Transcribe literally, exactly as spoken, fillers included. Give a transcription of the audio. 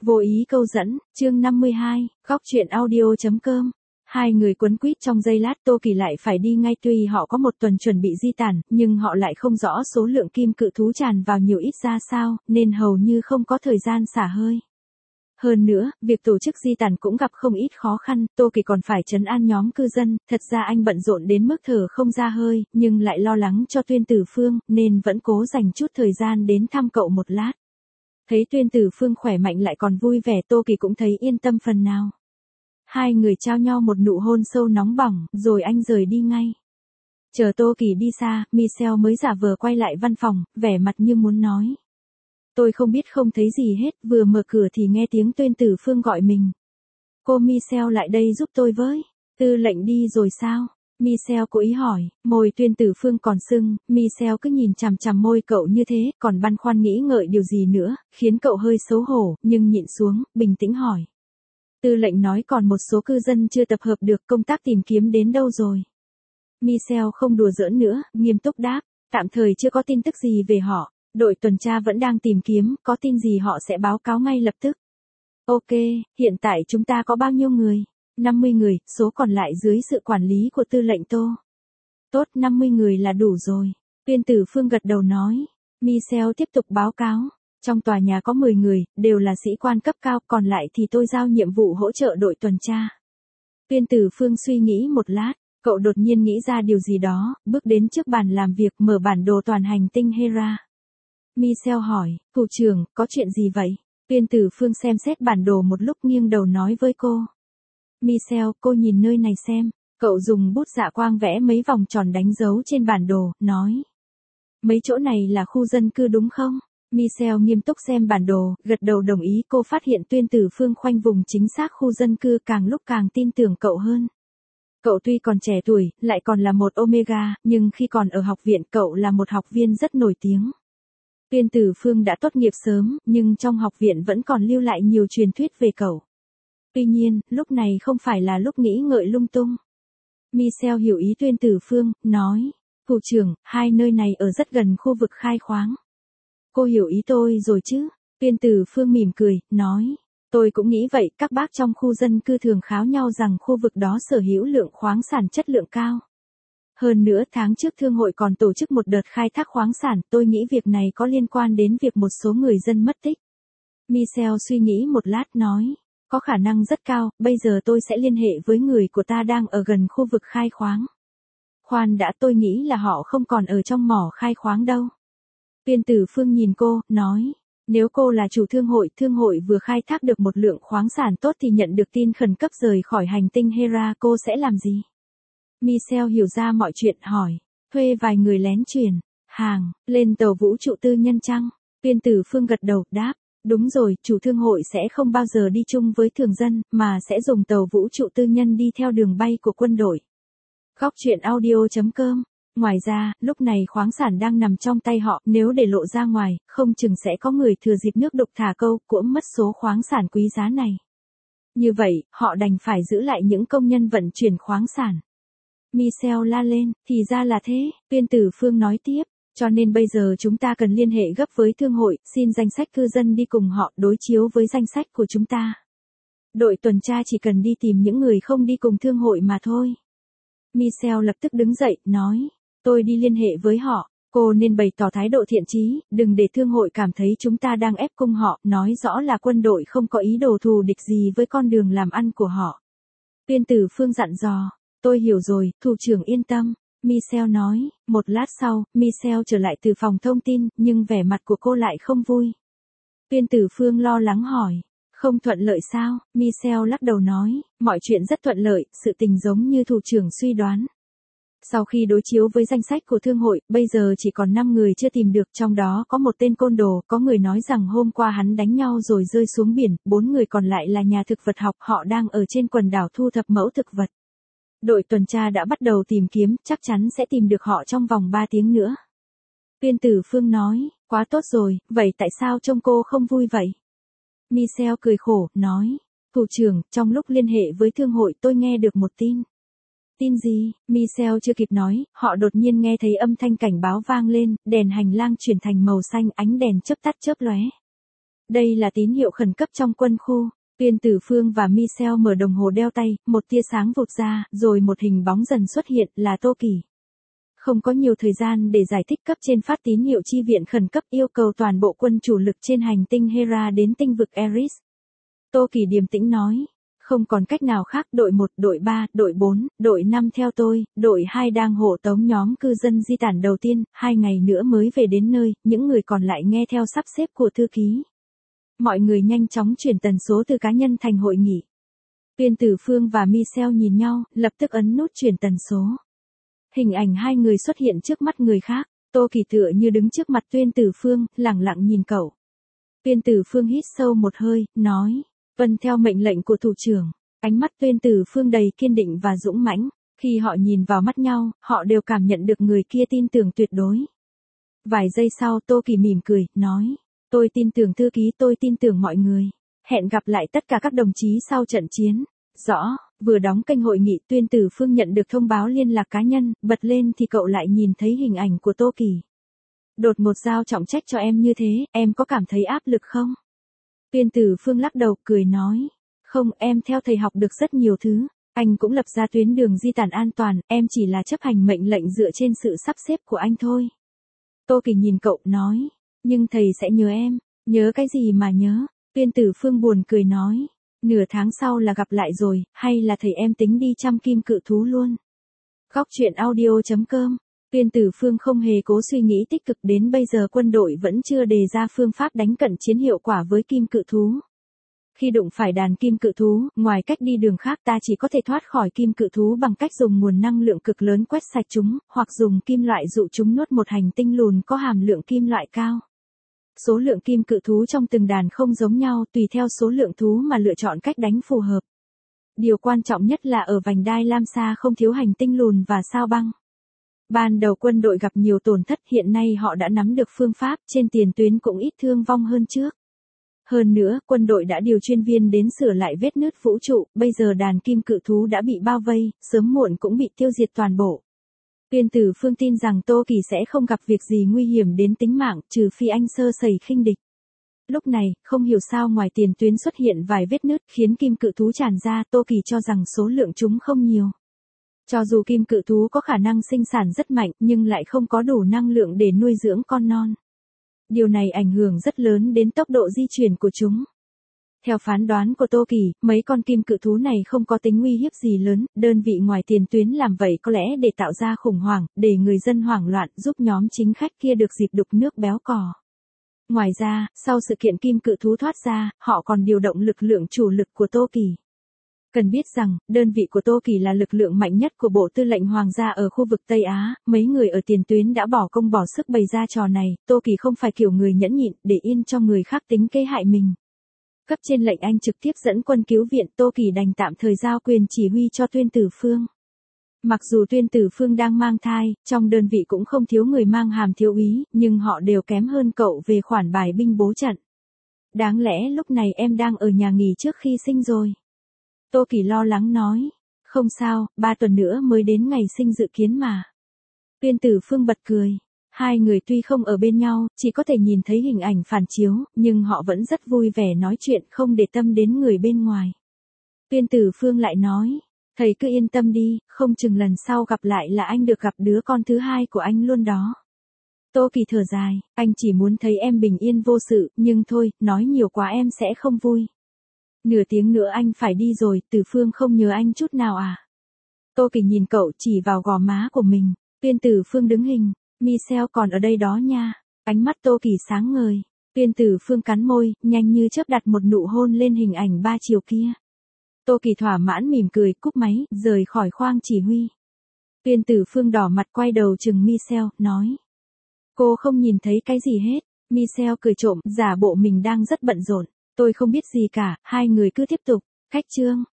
Vô ý câu dẫn, chương năm mươi hai, góc truyện audio.com. Hai người quấn quýt trong giây lát, Tô Kỳ lại phải đi ngay, tuy họ có một tuần chuẩn bị di tản, nhưng họ lại không rõ số lượng kim cự thú tràn vào nhiều ít ra sao, nên hầu như không có thời gian xả hơi. Hơn nữa, việc tổ chức di tản cũng gặp không ít khó khăn, Tô Kỳ còn phải trấn an nhóm cư dân, thật ra anh bận rộn đến mức thở không ra hơi, nhưng lại lo lắng cho Tuyên Tử Phương, nên vẫn cố dành chút thời gian đến thăm cậu một lát. Thấy Tuyên Tử Phương khỏe mạnh lại còn vui vẻ, Tô Kỳ cũng thấy yên tâm phần nào. Hai người trao nhau một nụ hôn sâu nóng bỏng, rồi anh rời đi ngay. Chờ Tô Kỳ đi xa, Michelle mới giả vờ quay lại văn phòng, vẻ mặt như muốn nói. Tôi không biết không thấy gì hết, vừa mở cửa thì nghe tiếng Tuyên Tử Phương gọi mình. Cô Michelle lại đây giúp tôi với. Tư lệnh đi rồi sao? Michelle cố ý hỏi, môi Tuyên Tử Phương còn sưng, Michelle cứ nhìn chằm chằm môi cậu như thế, còn băn khoăn nghĩ ngợi điều gì nữa, khiến cậu hơi xấu hổ, nhưng nhịn xuống, bình tĩnh hỏi. Tư lệnh nói còn một số cư dân chưa tập hợp được, công tác tìm kiếm đến đâu rồi? Michelle không đùa giỡn nữa, nghiêm túc đáp, tạm thời chưa có tin tức gì về họ, đội tuần tra vẫn đang tìm kiếm, có tin gì họ sẽ báo cáo ngay lập tức. Ok, hiện tại chúng ta có bao nhiêu người? năm mươi người, số còn lại dưới sự quản lý của tư lệnh Tô. Tốt, năm mươi người là đủ rồi. Tuyên Tử Phương gật đầu nói. Michelle tiếp tục báo cáo. Trong tòa nhà có mười người, đều là sĩ quan cấp cao, còn lại thì tôi giao nhiệm vụ hỗ trợ đội tuần tra. Tuyên Tử Phương suy nghĩ một lát, cậu đột nhiên nghĩ ra điều gì đó, bước đến trước bàn làm việc, mở bản đồ toàn hành tinh Hera. Michelle hỏi, thủ trưởng, có chuyện gì vậy? Tuyên Tử Phương xem xét bản đồ một lúc, nghiêng đầu nói với cô. Michelle, cô nhìn nơi này xem. Cậu dùng bút dạ quang vẽ mấy vòng tròn đánh dấu trên bản đồ, nói. Mấy chỗ này là khu dân cư đúng không? Michelle nghiêm túc xem bản đồ, gật đầu đồng ý. Cô phát hiện Tuyên Tử Phương khoanh vùng chính xác khu dân cư, càng lúc càng tin tưởng cậu hơn. Cậu tuy còn trẻ tuổi, lại còn là một Omega, nhưng khi còn ở học viện cậu là một học viên rất nổi tiếng. Tuyên Tử Phương đã tốt nghiệp sớm, nhưng trong học viện vẫn còn lưu lại nhiều truyền thuyết về cậu. Tuy nhiên, lúc này không phải là lúc nghĩ ngợi lung tung. Michelle hiểu ý Tuyên Tử Phương, nói. Thủ trưởng, hai nơi này ở rất gần khu vực khai khoáng. Cô hiểu ý tôi rồi chứ? Tuyên Tử Phương mỉm cười, nói. Tôi cũng nghĩ vậy, các bác trong khu dân cư thường kháo nhau rằng khu vực đó sở hữu lượng khoáng sản chất lượng cao. Hơn nữa, tháng trước thương hội còn tổ chức một đợt khai thác khoáng sản, tôi nghĩ việc này có liên quan đến việc một số người dân mất tích. Michelle suy nghĩ một lát nói. Có khả năng rất cao, bây giờ tôi sẽ liên hệ với người của ta đang ở gần khu vực khai khoáng. Khoan đã, tôi nghĩ là họ không còn ở trong mỏ khai khoáng đâu. Tuyên Tử Phương nhìn cô, nói. Nếu cô là chủ thương hội, thương hội vừa khai thác được một lượng khoáng sản tốt thì nhận được tin khẩn cấp rời khỏi hành tinh Hera, cô sẽ làm gì? Michelle hiểu ra mọi chuyện, hỏi. Thuê vài người lén chuyển hàng lên tàu vũ trụ tư nhân chăng? Tuyên Tử Phương gật đầu, đáp. Đúng rồi, chủ thương hội sẽ không bao giờ đi chung với thường dân, mà sẽ dùng tàu vũ trụ tư nhân đi theo đường bay của quân đội. Góc truyện audio.com. Ngoài ra, lúc này khoáng sản đang nằm trong tay họ, nếu để lộ ra ngoài, không chừng sẽ có người thừa dịp nước đục thả câu, cuỗm mất số khoáng sản quý giá này. Như vậy, họ đành phải giữ lại những công nhân vận chuyển khoáng sản. Michelle la lên, thì ra là thế, Tuyên Tử Phương nói tiếp. Cho nên bây giờ chúng ta cần liên hệ gấp với thương hội, xin danh sách cư dân đi cùng họ, đối chiếu với danh sách của chúng ta. Đội tuần tra chỉ cần đi tìm những người không đi cùng thương hội mà thôi. Michelle lập tức đứng dậy, nói. Tôi đi liên hệ với họ, cô nên bày tỏ thái độ thiện chí, đừng để thương hội cảm thấy chúng ta đang ép cung họ, nói rõ là quân đội không có ý đồ thù địch gì với con đường làm ăn của họ. Tuyên Tử Phương dặn dò. Tôi hiểu rồi, thủ trưởng yên tâm. Michelle nói. Một lát sau, Michelle trở lại từ phòng thông tin, nhưng vẻ mặt của cô lại không vui. Tuyên Tử Phương lo lắng hỏi. Không thuận lợi sao? Michelle lắc đầu nói. Mọi chuyện rất thuận lợi, sự tình giống như thủ trưởng suy đoán. Sau khi đối chiếu với danh sách của thương hội, bây giờ chỉ còn năm người chưa tìm được, trong đó có một tên côn đồ, có người nói rằng hôm qua hắn đánh nhau rồi rơi xuống biển, bốn người còn lại là nhà thực vật học, họ đang ở trên quần đảo thu thập mẫu thực vật. Đội tuần tra đã bắt đầu tìm kiếm, chắc chắn sẽ tìm được họ trong vòng ba tiếng nữa. Tuyên Tử Phương nói, quá tốt rồi, vậy tại sao trông cô không vui vậy? Michelle cười khổ, nói, thủ trưởng, trong lúc liên hệ với thương hội tôi nghe được một tin. Tin gì? Michelle chưa kịp nói, họ đột nhiên nghe thấy âm thanh cảnh báo vang lên, đèn hành lang chuyển thành màu xanh, ánh đèn chớp tắt chớp lóe. Đây là tín hiệu khẩn cấp trong quân khu. Tuyên Tử Phương và Michelle mở đồng hồ đeo tay, một tia sáng vụt ra, rồi một hình bóng dần xuất hiện, là Tô Kỳ. Không có nhiều thời gian để giải thích, cấp trên phát tín hiệu chi viện khẩn cấp yêu cầu toàn bộ quân chủ lực trên hành tinh Hera đến tinh vực Eris. Tô Kỳ điềm tĩnh nói, không còn cách nào khác, đội một, đội ba, đội bốn, đội năm theo tôi, đội hai đang hộ tống nhóm cư dân di tản đầu tiên, hai ngày nữa mới về đến nơi, những người còn lại nghe theo sắp xếp của thư ký. Mọi người nhanh chóng chuyển tần số từ cá nhân thành hội nghị. Tuyên Tử Phương và Michelle nhìn nhau, lập tức ấn nút chuyển tần số. Hình ảnh hai người xuất hiện trước mắt người khác, Tô Kỳ tựa như đứng trước mặt Tuyên Tử Phương, lẳng lặng nhìn cậu. Tuyên Tử Phương hít sâu một hơi, nói, vâng theo mệnh lệnh của thủ trưởng. Ánh mắt Tuyên Tử Phương đầy kiên định và dũng mãnh, khi họ nhìn vào mắt nhau, họ đều cảm nhận được người kia tin tưởng tuyệt đối. Vài giây sau Tô Kỳ mỉm cười, nói, tôi tin tưởng thư ký, tôi tin tưởng mọi người. Hẹn gặp lại tất cả các đồng chí sau trận chiến. Rõ, vừa đóng kênh hội nghị Tuyên Tử Phương nhận được thông báo liên lạc cá nhân, bật lên thì cậu lại nhìn thấy hình ảnh của Tô Kỳ. Đột một giao trọng trách cho em như thế, em có cảm thấy áp lực không? Tuyên Tử Phương lắc đầu, cười nói, không, em theo thầy học được rất nhiều thứ, anh cũng lập ra tuyến đường di tản an toàn, em chỉ là chấp hành mệnh lệnh dựa trên sự sắp xếp của anh thôi. Tô Kỳ nhìn cậu, nói, nhưng thầy sẽ nhớ em, nhớ cái gì mà nhớ? Tuyên Tử Phương buồn cười nói, nửa tháng sau là gặp lại rồi, hay là thầy em tính đi chăm kim cự thú luôn? Góc truyện audio chấm com. Tuyên Tử Phương không hề cố suy nghĩ tích cực, đến bây giờ quân đội vẫn chưa đề ra phương pháp đánh cận chiến hiệu quả với kim cự thú. Khi đụng phải đàn kim cự thú, ngoài cách đi đường khác ta chỉ có thể thoát khỏi kim cự thú bằng cách dùng nguồn năng lượng cực lớn quét sạch chúng, hoặc dùng kim loại dụ chúng nuốt một hành tinh lùn có hàm lượng kim loại cao. Số lượng kim cự thú trong từng đàn không giống nhau, tùy theo số lượng thú mà lựa chọn cách đánh phù hợp. Điều quan trọng nhất là ở vành đai Lam Sa không thiếu hành tinh lùn và sao băng. Ban đầu quân đội gặp nhiều tổn thất, hiện nay họ đã nắm được phương pháp, trên tiền tuyến cũng ít thương vong hơn trước. Hơn nữa, quân đội đã điều chuyên viên đến sửa lại vết nứt vũ trụ, bây giờ đàn kim cự thú đã bị bao vây, sớm muộn cũng bị tiêu diệt toàn bộ. Tuyên Tử Phương tin rằng Tô Kỳ sẽ không gặp việc gì nguy hiểm đến tính mạng, trừ phi anh sơ sẩy khinh địch. Lúc này, không hiểu sao ngoài tiền tuyến xuất hiện vài vết nứt khiến kim cự thú tràn ra, Tô Kỳ cho rằng số lượng chúng không nhiều. Cho dù kim cự thú có khả năng sinh sản rất mạnh, nhưng lại không có đủ năng lượng để nuôi dưỡng con non. Điều này ảnh hưởng rất lớn đến tốc độ di chuyển của chúng. Theo phán đoán của Tô Kỳ, mấy con kim cự thú này không có tính nguy hiếp gì lớn, đơn vị ngoài tiền tuyến làm vậy có lẽ để tạo ra khủng hoảng, để người dân hoảng loạn, giúp nhóm chính khách kia được dịp đục nước béo cò. Ngoài ra, sau sự kiện kim cự thú thoát ra, họ còn điều động lực lượng chủ lực của Tô Kỳ. Cần biết rằng, đơn vị của Tô Kỳ là lực lượng mạnh nhất của Bộ Tư lệnh Hoàng gia ở khu vực Tây Á, mấy người ở tiền tuyến đã bỏ công bỏ sức bày ra trò này, Tô Kỳ không phải kiểu người nhẫn nhịn, để yên cho người khác tính kế hại mình. Cấp trên lệnh anh trực tiếp dẫn quân cứu viện, Tô Kỳ đành tạm thời giao quyền chỉ huy cho Tuyên Tử Phương. Mặc dù Tuyên Tử Phương đang mang thai, trong đơn vị cũng không thiếu người mang hàm thiếu úy, nhưng họ đều kém hơn cậu về khoản bài binh bố trận. Đáng lẽ lúc này em đang ở nhà nghỉ trước khi sinh rồi. Tô Kỳ lo lắng nói, không sao, ba tuần nữa mới đến ngày sinh dự kiến mà. Tuyên Tử Phương bật cười, hai người tuy không ở bên nhau, chỉ có thể nhìn thấy hình ảnh phản chiếu, nhưng họ vẫn rất vui vẻ nói chuyện, không để tâm đến người bên ngoài. Tuyên Tử Phương lại nói, thầy cứ yên tâm đi, không chừng lần sau gặp lại là anh được gặp đứa con thứ hai của anh luôn đó. Tô Kỳ thở dài, anh chỉ muốn thấy em bình yên vô sự, nhưng thôi, nói nhiều quá em sẽ không vui. Nửa tiếng nữa anh phải đi rồi, Tử Phương không nhớ anh chút nào à? Tô Kỳ nhìn cậu chỉ vào gò má của mình, Tuyên Tử Phương đứng hình, Michelle còn ở đây đó nha. Ánh mắt Tô Kỳ sáng ngời, Tuyên Tử Phương cắn môi, nhanh như chớp đặt một nụ hôn lên hình ảnh ba chiều kia. Tô Kỳ thỏa mãn mỉm cười, cúp máy, rời khỏi khoang chỉ huy. Tuyên Tử Phương đỏ mặt quay đầu chừng Michelle, nói. Cô không nhìn thấy cái gì hết. Michelle cười trộm, giả bộ mình đang rất bận rộn. Tôi không biết gì cả, hai người cứ tiếp tục. Khách trương.